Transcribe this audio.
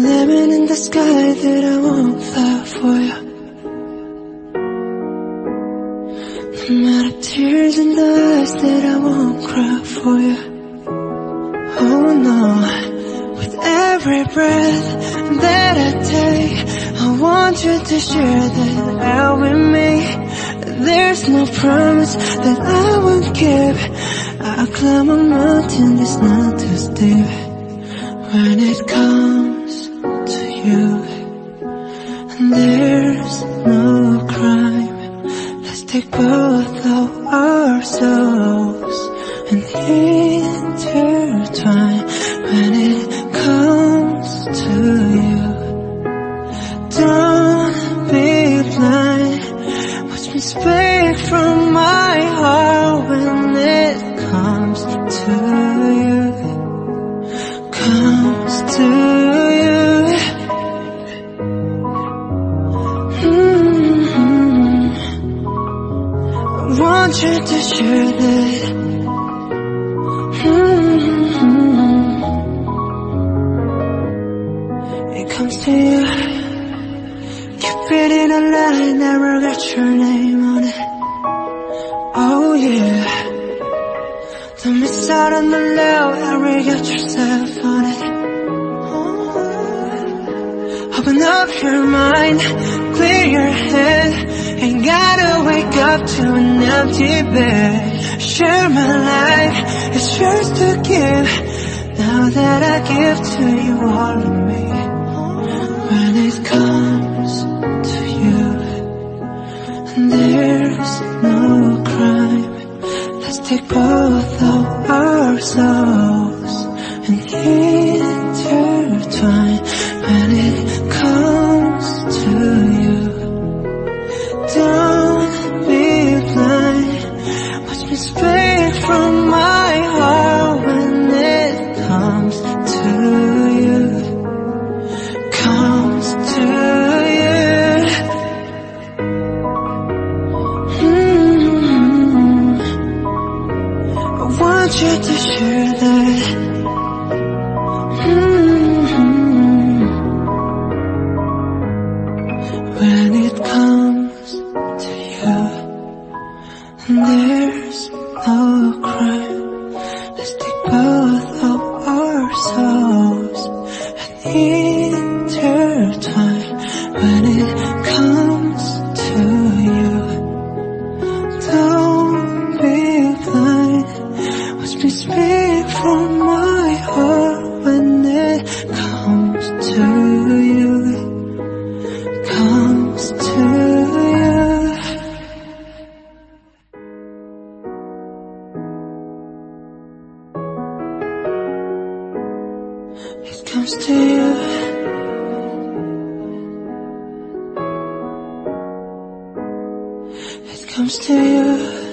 lemon in the sky that I won't fly for you. No matter tears in the eyes that I won't cry for you. Oh no, with every breath that I take, I want you to share that air with me. There's no promise that I won't keep. I'll climb a mountain that's not too steep. When it comes to you, and there's no crime, let's take both of our souls and intertwine. When it comes to you, don't be blind. Watch me speak from my heart. When it comes to you, comes to you. I want you to share that. It comes to you. Keep it in a line, never got your name on it. Oh yeah. Don't miss out on the love, never got yourself on it. Open up your mind, clear your head. Ain't gotta wake up to an empty bed. Share my life, it's yours to give. Now that I give to you all of me. When it comes to you, and there's no crime, let's take both of our souls and intertwine. When it comes to you, don't be blind. Watch me speak from my heart. When it comes to you, comes to you. I want you to share that. When it comes to you, and there's no crime, let's take both of our souls and intertwine. When it comes to you, don't be blind. Watch me speak from my heart. When it comes to you, comes to you. It comes to you. It comes to you.